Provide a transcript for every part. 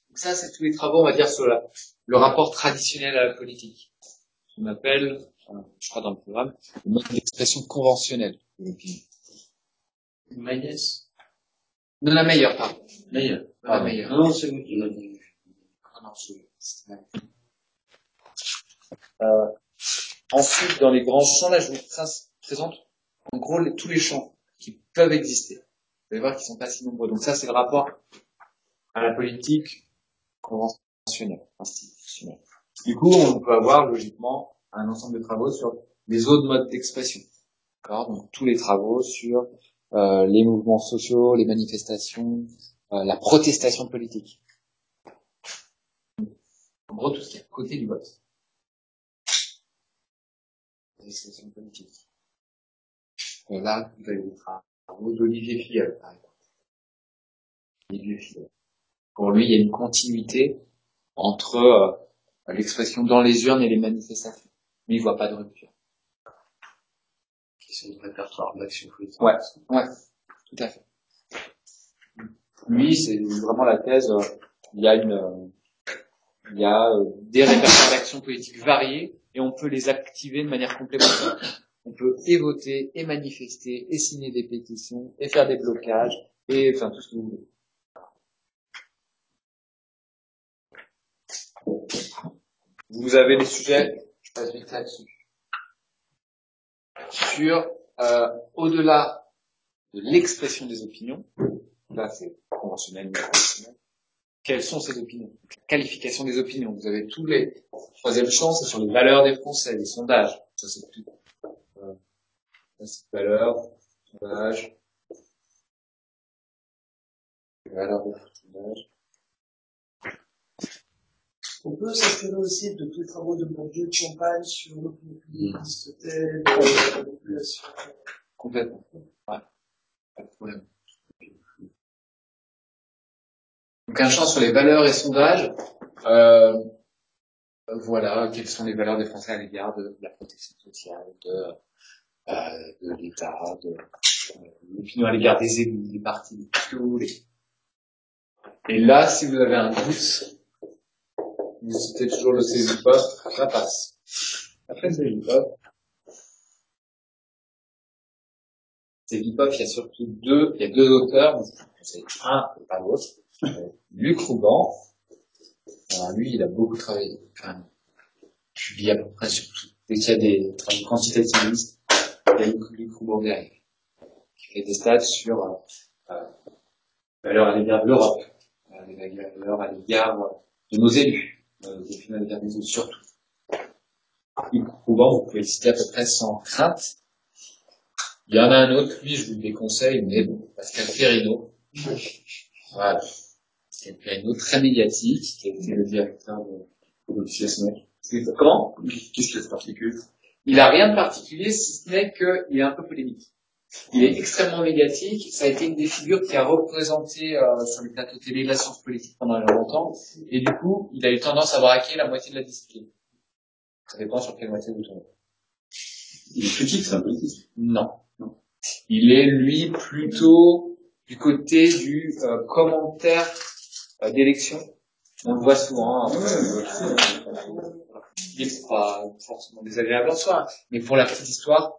Donc ça, c'est tous les travaux, on va dire, sur le rapport traditionnel à la politique. On appelle, je crois dans le programme, le mode d'expression conventionnel de l'opinion. Maïs. Non, la meilleure, pardon. Meilleure. La meilleure. Non, c'est vous qui m'avez dit. Ensuite, dans les grands champs, là, je vous présente en gros tous les champs qui peuvent exister. Vous allez voir qu'ils sont pas si nombreux. Donc ça, c'est le rapport à la politique conventionnelle, institutionnelle. Du coup, on peut avoir logiquement un ensemble de travaux sur les autres modes d'expression. D'accord ? Donc tous les travaux sur les mouvements sociaux, les manifestations, la protestation politique. En gros, tout ce qui est à côté du vote. L'expression politique. Là, vous avez des travaux d'Olivier Filleul, par exemple. Olivier Filleul. Pour lui, il y a une continuité entre l'expression dans les urnes et les manifestations. Mais il voit pas de rupture. C'est une répertoire d'action politique. Ouais, tout à fait. Lui, c'est vraiment la thèse, il y a des répertoires d'action politique variés et on peut les activer de manière complémentaire. On peut et voter, et manifester, et signer des pétitions, et faire des blocages, et enfin tout ce que vous voulez. Vous avez des sujets, je passe vite là-dessus. Sur, au-delà de l'expression des opinions, là c'est conventionnel, mais conventionnel, quelles sont ces opinions? La qualification des opinions. Vous avez tous les... Troisième champ, c'est sur les valeurs des Français, les sondages. Ça c'est tout. Ça c'est valeurs, sondages, les valeurs des sondages. On peut s'inspirer aussi de tous les travaux de Bourdieu de Champagne sur l'opinion publique, Aristotel, la population. Complètement. Ouais. Pas de problème. Donc un champ sur les valeurs et sondages. Voilà, quelles sont les valeurs des Français à l'égard de la protection sociale, de l'État, de l'opinion à l'égard des élus, des partis, tout ce que vous voulez. Et là, si vous avez un doute, vous citez toujours le CEVIPOF, ça passe. Après le CEVIPOF, il y a surtout deux auteurs, c'est un et pas l'autre. Luc Rouban, alors lui, il a beaucoup travaillé, enfin, publié à peu près sur tout. Dès qu'il y a des travaux quantitativistes, il y a Luc Rouban derrière, qui fait des stats sur valeurs à l'égard de l'Europe, valeurs à l'égard de nos élus, des à l'égard des autres surtout. Luc Rouban, vous pouvez le citer à peu près sans crainte. Il y en a un autre, lui, je vous le déconseille, mais bon, Pascal Perrineau. Voilà. Pascal Perrineau, très médiatique, qui a été le directeur de FIASMEC. Comment? Qu'est-ce qu'il y a de particulier? Il a rien de particulier, si ce n'est qu'il est un peu polémique. Il est extrêmement médiatique, ça a été une des figures qui a représenté sur les plateaux télé la science politique pendant longtemps, et du coup, il a eu tendance à braquer la moitié de la discipline. Ça dépend sur quelle moitié vous tournez. Il est critique, c'est un politique. Non. Il est, lui, plutôt du côté du commentaire d'élection. On le voit souvent. Il n'est pas forcément désagréable en soi, mais pour la petite histoire,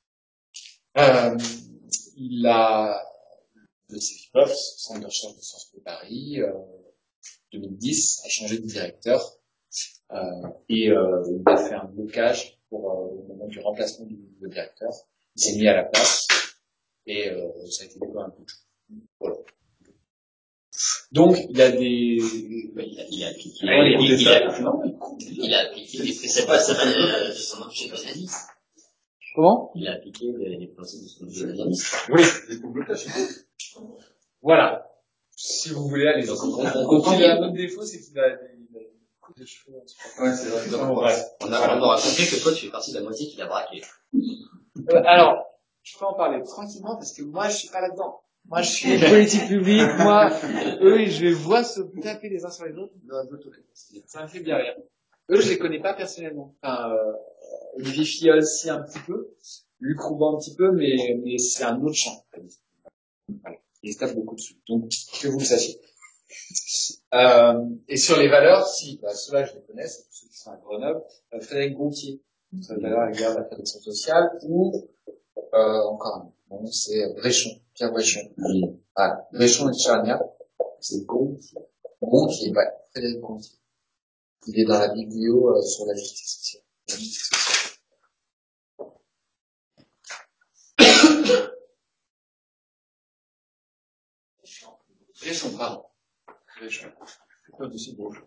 il a le CEVIPOF, Centre de recherche de Sciences Po Paris, 2010, a changé de directeur et il a fait un blocage pour le moment du remplacement du nouveau directeur. Il s'est mis à la place et ça a été découvert un coup. Voilà. Donc, il a des... Il a appliqué les préceptes de son objet d'analyse. Comment? Il a appliqué les principes de son objet d'analyse. Oui. Voilà. Si vous voulez aller dans son compte. Il a un autre défaut, c'est qu'il a des coups de cheveux. Ouais, c'est vrai. On aura compris que toi, tu fais partie de la moitié qui l'a braqué. Alors, je peux en parler tranquillement parce que moi, je suis pas là-dedans. Moi, je suis politique publique. Moi, eux, je les vois se taper les uns sur les autres. Ça me fait bien rire. Eux, je les connais pas personnellement. Enfin, Olivier Filleul, si, un petit peu. Luc Rouban, un petit peu, mais c'est un autre champ. Voilà. Il se tape beaucoup dessus. Donc, que vous le sachiez. Et sur les valeurs, si, ceux-là, je les connais, c'est tous ceux qui sont à Grenoble. Frédéric Gontier, sur les valeurs à l'égard de la protection sociale, ou encore un bon, c'est Bréchon, Pierre Bréchon. Voilà, Bréchon et Charnia, c'est Gontier. Gontier, ouais, Frédéric Gontier. Il est dans la biblio sur la justice sociale. La justice sociale. Bréchon, pardon. Bréchon. C'est pas possible, Bréchon.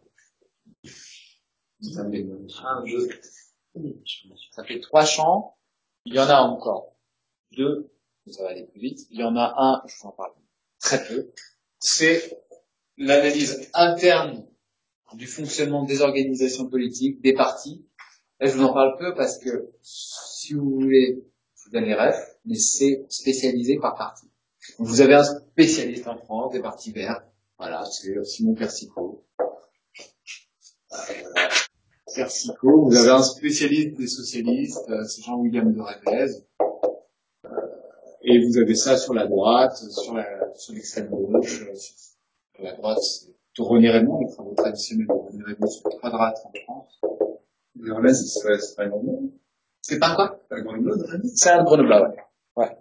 Ça fait 1, 2, ça fait 3 champs. Il y en a encore 2. Ça va aller plus vite. Il y en a un, je vous en parle très peu. C'est l'analyse interne du fonctionnement des organisations politiques, des partis. Là, je vous en parle peu parce que, si vous voulez, je vous donne les refs, mais c'est spécialisé par parti. Donc, vous avez un spécialiste en France, des partis verts. Voilà, c'est Simon Persicot. Persicot. Vous avez un spécialiste des socialistes, c'est Jean-William de Révez. Et vous avez ça sur la droite, sur l'extrême gauche, sur la droite, c'est plutôt René Raymond, les travaux traditionnels de René Raymond sur les quadrates en France. Le relais, c'est pas un Grenoble. C'est pas quoi? C'est un Grenoble, C'est un Grenoble, ouais.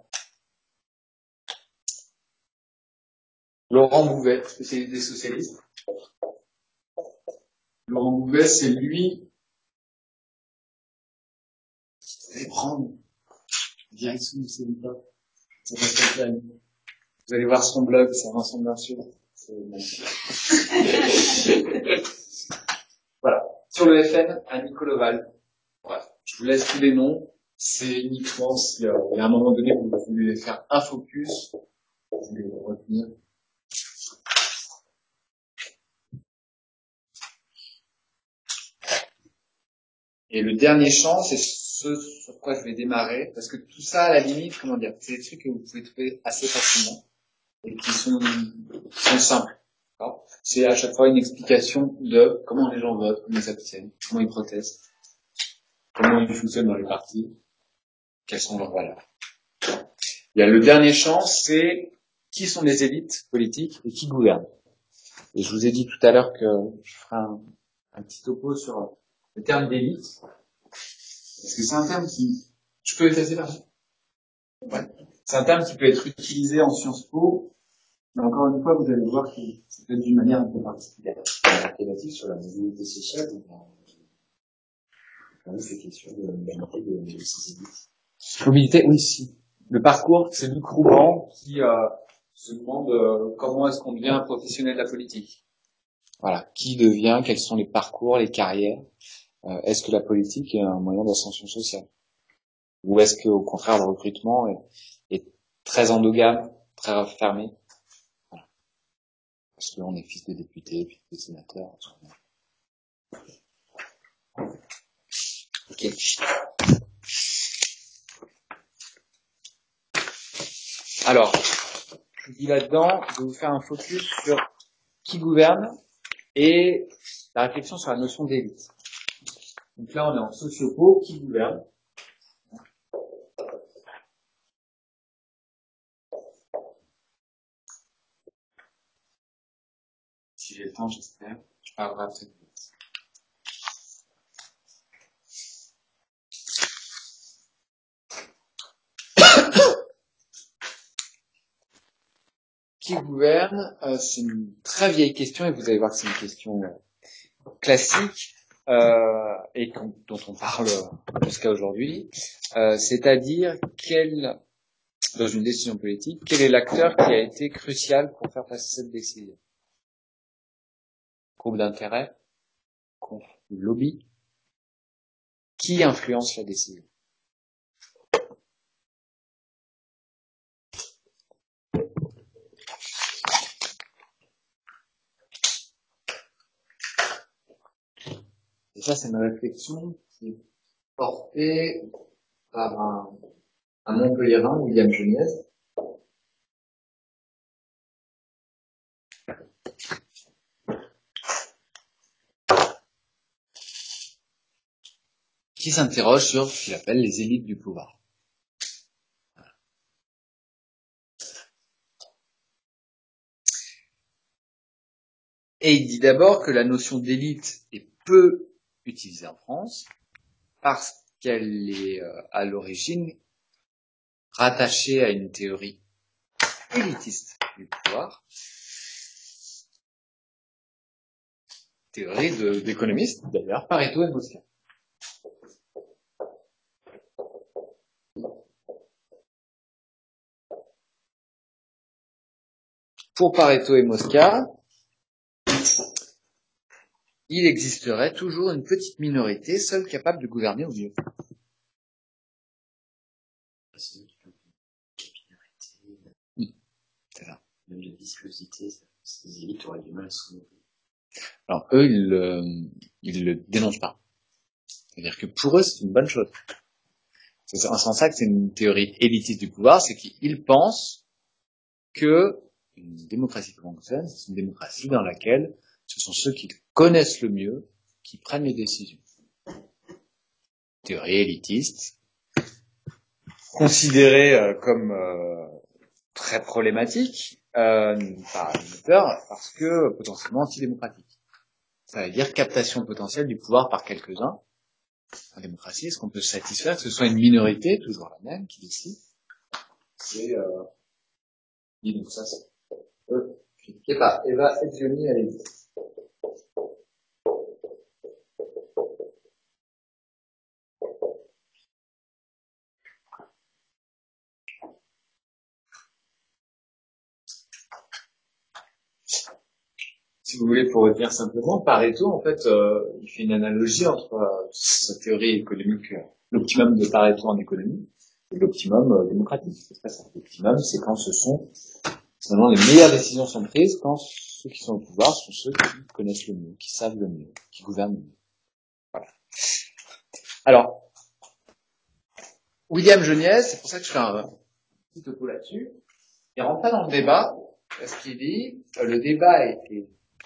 Laurent Bouvet, spécialiste des socialistes. Laurent Bouvet, c'est lui qui allait prendre direction de ses pas. Vous allez voir son blog, c'est Vincent bien sûr. Voilà. Sur le FN, à Nicoloval. Bref, je vous laisse tous les noms. C'est uniquement si, il y a un moment donné où vous voulez faire un focus, vous voulez le retenir. Et le dernier champ, c'est ce sur quoi je vais démarrer, parce que tout ça, à la limite, comment dire, c'est des trucs que vous pouvez trouver assez facilement, et qui sont simples. C'est à chaque fois une explication de comment les gens votent, comment ils s'abstiennent, comment ils protestent, comment ils fonctionnent dans les partis, quelles sont leurs valeurs. Il y a le dernier champ, c'est qui sont les élites politiques et qui gouvernent. Et je vous ai dit tout à l'heure que je ferai un petit topo sur le terme d'élite, parce que c'est un terme qui... Je peux effacer là? Ouais. C'est un terme qui peut être utilisé en Sciences Po, mais encore une fois, vous allez voir que c'est peut-être d'une manière un peu particulière. la thématique sur la mobilité sociale, quand même, c'est question de la mobilité de ces élites. Mobilité, oui, si. Le parcours, c'est Luc Rouban qui se demande comment est-ce qu'on devient un professionnel de la politique. Voilà. Qui devient, quels sont les parcours, les carrières. Est-ce que la politique est un moyen d'ascension sociale? Ou est-ce que, au contraire, le recrutement est très endogame, très fermé? Voilà. Parce qu'on est fils de député, fils de sénateur. Ok. Alors, je vous dis là-dedans, je vais vous faire un focus sur qui gouverne et la réflexion sur la notion d'élite. Donc là, on est en sociopo, qui gouverne. Si j'ai le temps, j'espère. Je parlerai après. Qui gouverne, c'est une très vieille question et vous allez voir que c'est une question classique et dont on parle jusqu'à aujourd'hui. C'est-à-dire dans une décision politique, quel est l'acteur qui a été crucial pour faire passer cette décision? Groupe d'intérêt, lobby, qui influence la décision? Et ça, c'est une réflexion qui est portée par un Montpellierin, William Geniez, qui s'interroge sur ce qu'il appelle les élites du pouvoir. Et il dit d'abord que la notion d'élite est peu utilisée en France parce qu'elle est à l'origine rattachée à une théorie élitiste du pouvoir, théorie d'économistes d'ailleurs, Pareto et Mosca. Pour Pareto et Mosca, il existerait toujours une petite minorité seule capable de gouverner au mieux. C'est C'est ça. même la viscosité, ces élites auraient du mal à se renouveler. Alors eux, ils le dénoncent pas. C'est-à-dire que pour eux, c'est une bonne chose. C'est en ça que c'est une théorie élitiste du pouvoir, c'est qu'ils pensent que une démocratie comme fonctionne, c'est une démocratie dans laquelle ce sont ceux qui connaissent le mieux qui prennent les décisions. Théorie élitiste, considérée comme très problématique par les auteurs parce que potentiellement antidémocratique. Ça veut dire captation potentielle du pouvoir par quelques-uns. En démocratie, est-ce qu'on peut se satisfaire que ce soit une minorité, toujours la même, qui décide? C'est donc ça, c'est critiqué par Eva Etzioni à l'édit. Si vous voulez, pour retenir simplement, Pareto, en fait, il fait une analogie entre sa théorie économique, l'optimum de Pareto en économie, et l'optimum démocratique. C'est pas ça. L'optimum, c'est quand finalement, les meilleures décisions sont prises quand ceux qui sont au pouvoir sont ceux qui connaissent le mieux, qui savent le mieux, qui gouvernent le mieux. Voilà. Alors, William Geniez, c'est pour ça que je fais un petit topo là-dessus, il rentre pas dans le débat, parce qu'il dit, le débat a été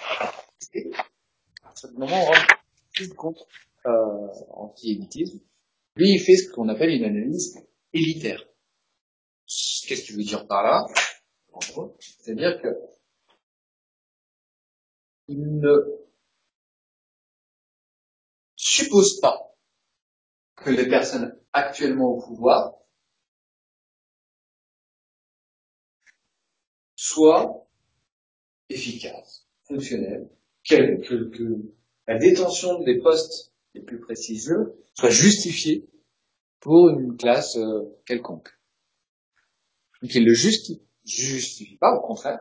à ce moment on rentre plus contre anti-élitisme. Lui, il fait ce qu'on appelle une analyse élitaire. Qu'est-ce qu'il veut dire par là? En gros, c'est-à-dire que il ne suppose pas que les personnes actuellement au pouvoir soient efficaces, fonctionnelles, que la détention des postes les plus prestigieux soit justifiée pour une classe quelconque. Donc il le justifie pas, au contraire,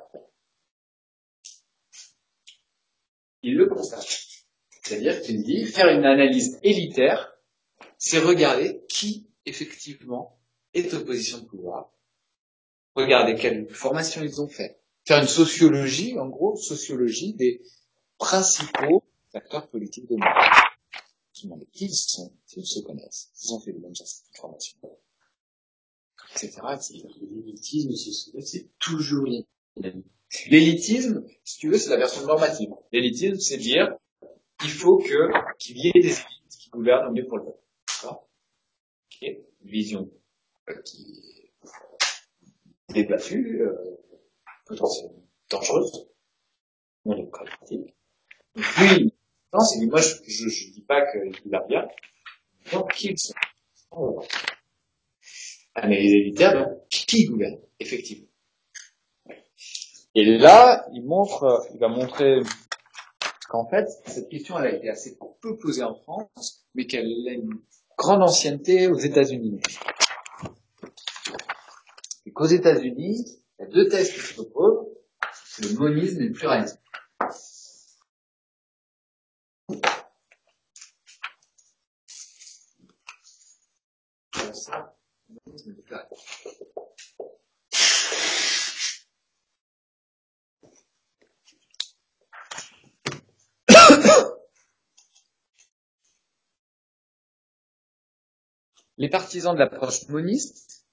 il le constate. C'est-à-dire qu'il dit, faire une analyse élitaire, c'est regarder qui, effectivement, est en position de pouvoir, regarder quelle formation ils ont fait, faire une sociologie, en gros, sociologie des principaux acteurs politiques de monde. Se demander qui ils sont, s'ils se connaissent, s'ils ont fait de bonnes formations, etc., etc. L'élitisme, c'est toujours inami. L'élitisme, si tu veux, c'est la version normative. L'élitisme, c'est dire, qu'il y ait des élites qui gouvernent au mieux pour le peuple. D'accord? Okay. Une vision qui est débattue, potentiellement dangereuse, non démocratique. Puis, non, c'est que moi, je dis pas qu'ils gouvernent bien, donc qu'ils sont. Analyse élitaire, donc qui gouverne, effectivement. Et là, il va montrer qu'en fait, cette question, elle a été assez peu posée en France, mais qu'elle a une grande ancienneté aux États-Unis. Et qu'aux États-Unis, il y a deux thèses qui se proposent, c'est le monisme et le pluralisme. Ça, monisme et le pluralisme. Les partisans de l'approche moniste,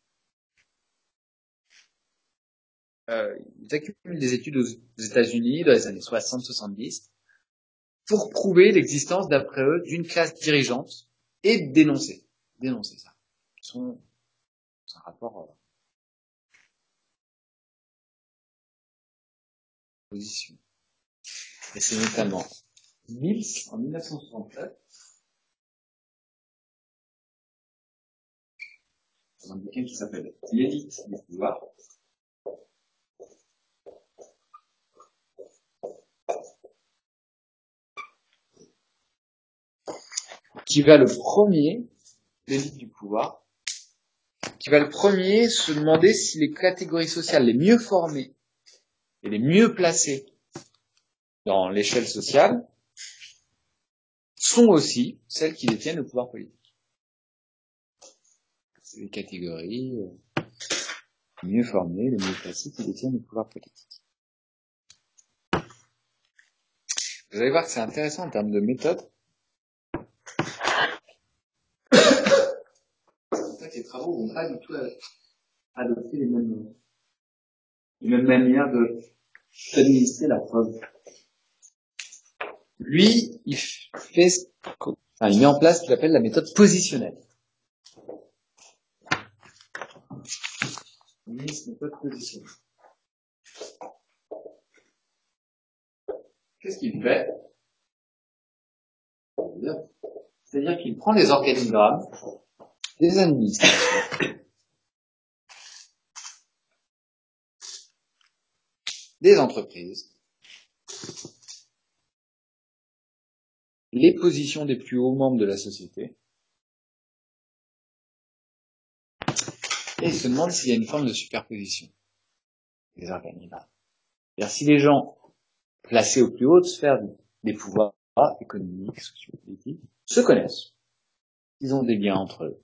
ils accumulent des études aux États-Unis dans les années 60-70 pour prouver l'existence, d'après eux, d'une classe dirigeante et dénoncer ça. C'est un rapport position. Et c'est notamment Mills, en 1969, dans un bouquin qui s'appelle L'élite du pouvoir, qui va le premier, l'élite du pouvoir, qui va le premier se demander si les catégories sociales les mieux formées et les mieux placées dans l'échelle sociale sont aussi celles qui détiennent le pouvoir politique. C'est les catégories les mieux formées, les mieux placées qui détiennent le pouvoir politique. Vous allez voir que c'est intéressant en termes de méthode. En fait, les travaux vont pas du tout adopter les mêmes manières d'administrer la preuve. Lui, il met en place ce qu'il appelle la méthode positionnelle. Méthode positionnelle. Qu'est-ce qu'il fait? C'est-à-dire qu'il prend les organigrammes des administrations, des entreprises, les positions des plus hauts membres de la société, et il se demande s'il y a une forme de superposition des organigrammes. C'est-à-dire si les gens placés aux plus hautes sphères des pouvoirs économiques, sociopolitiques, se connaissent, ils ont des liens entre eux.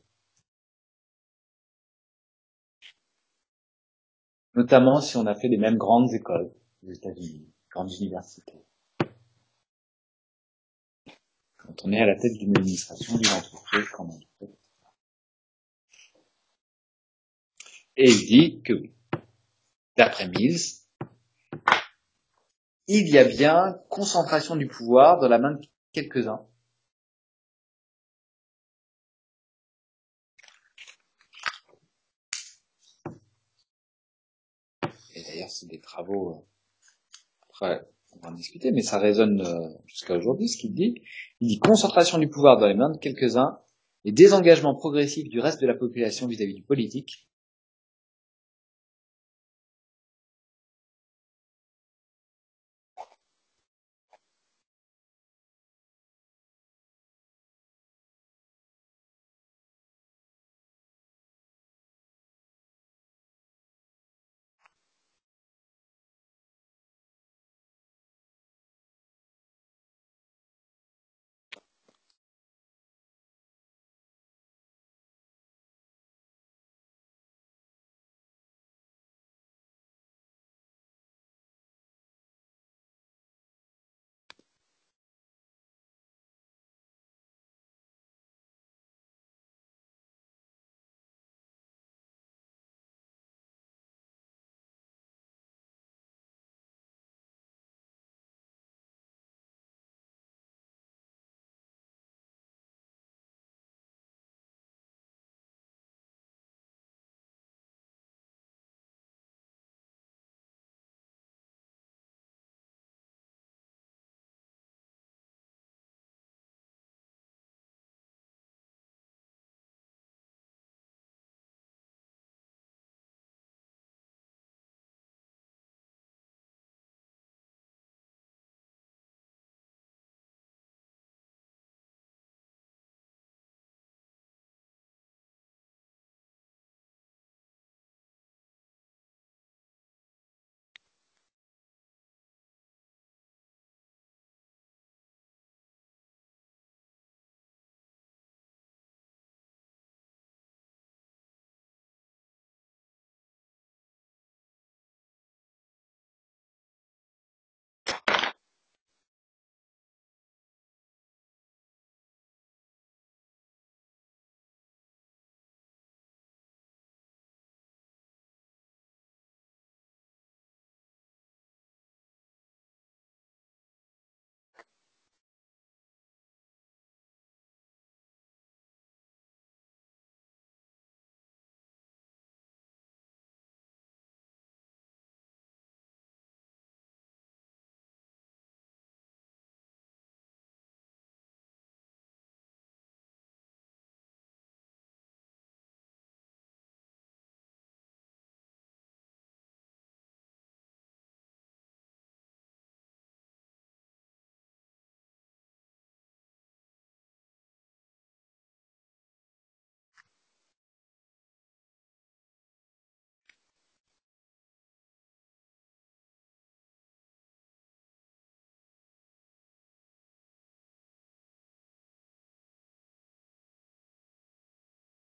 Notamment si on a fait les mêmes grandes écoles aux États-Unis, grandes universités. Quand on est à la tête d'une administration, d'une entreprise, comme on fait. Et il dit que oui. D'après Mills, il y a bien concentration du pouvoir dans la main de quelques-uns. Et d'ailleurs, c'est des travaux, après, on va en discuter, mais ça résonne jusqu'à aujourd'hui, ce qu'il dit. Il dit concentration du pouvoir dans les mains de quelques-uns et désengagement progressif du reste de la population vis-à-vis du politique,